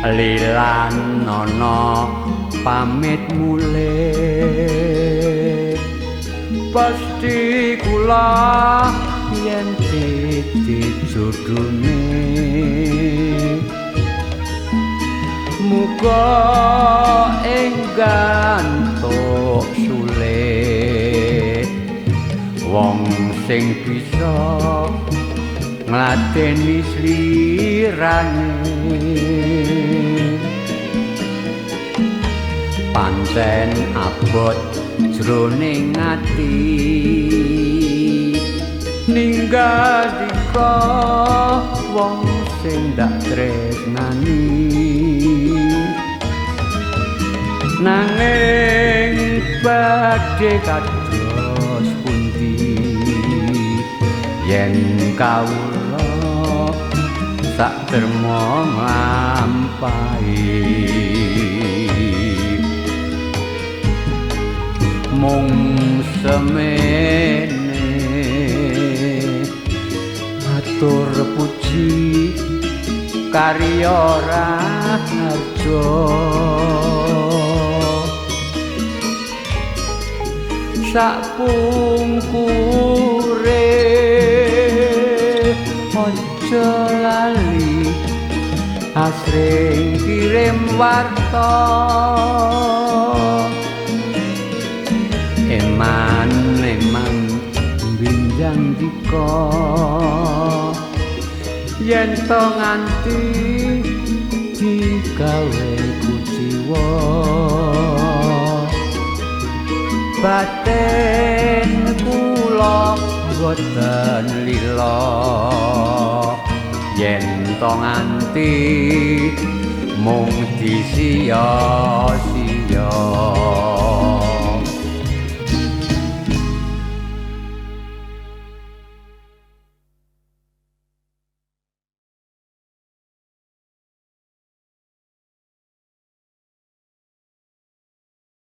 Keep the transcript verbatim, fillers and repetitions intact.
lilan ana pamit mulih pasti kula yen titik jodone muga enggantuk sulit wong sing bisa ngladeni slirane pancen abot jroning ati ninggal dika wong sing dak tresnani nanging badhe kados pundi yen kawula sak termo nglampahi mung semene atur puji karya raharja sakpungkure aja lali asring kirim warta eman eman binjang dika yen to nganti digawe kuciwa batin kula boten lila yen to nganti mung disia-sia